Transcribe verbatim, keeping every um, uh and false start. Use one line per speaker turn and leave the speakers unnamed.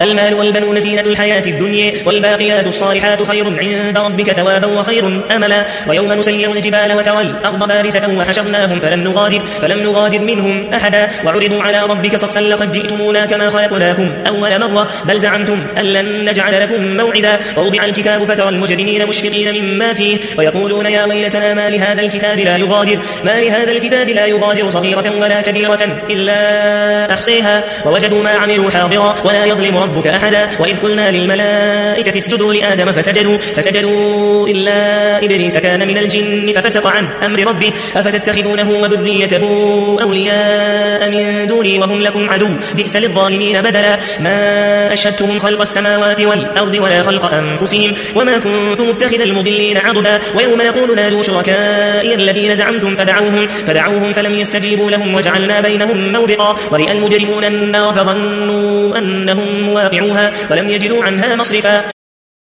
المال والبنون زينة الحياة الدنيا والباقيات الصالحات خير عند ربك ثوابا وخير أملا ويوم نسير الجبال وترى الأرض بارزة وحشرناهم فلم نغادر, فلم نغادر منهم أحدا وعرضوا على ربك صفا لقد جئتمونا كما خلقناكم أول مرة بل زعمتم أن لن نجعل لكم موعدا ووضع الكتاب فترى المجرمين مشفقين مما فيه ويقولون يا ويلتنا ما لهذا الكتاب لا يغادر ما لهذا الكتاب لا يغادر صغيرة ولا كبيرة إلا أحصيها ووجدوا ما عملوا حاضرا ولا يظلم ربك أحدا وإذ قلنا للملائكة اسجدوا لآدم فسجدوا, فسجدوا إلا إبليس كان من الجن ففسق عن أمر ربه أفتتخذونه وذريته أولياء من دوني وهم لكم عدو بئس للظالمين بدلا ما أشهدتهم خلق السماوات والأرض ولا خلق أنفسهم وما كنت متخذ المضلين عضدا ويوم نقول نادوا شركائي الذين زعمتم فدعوهم, فدعوهم فلم يستجيبوا لهم وجعلنا بينهم موبقا ورئ المجرمون النار فظنوا أنهم واقعوها ولم يجدوا عنها مصرفا.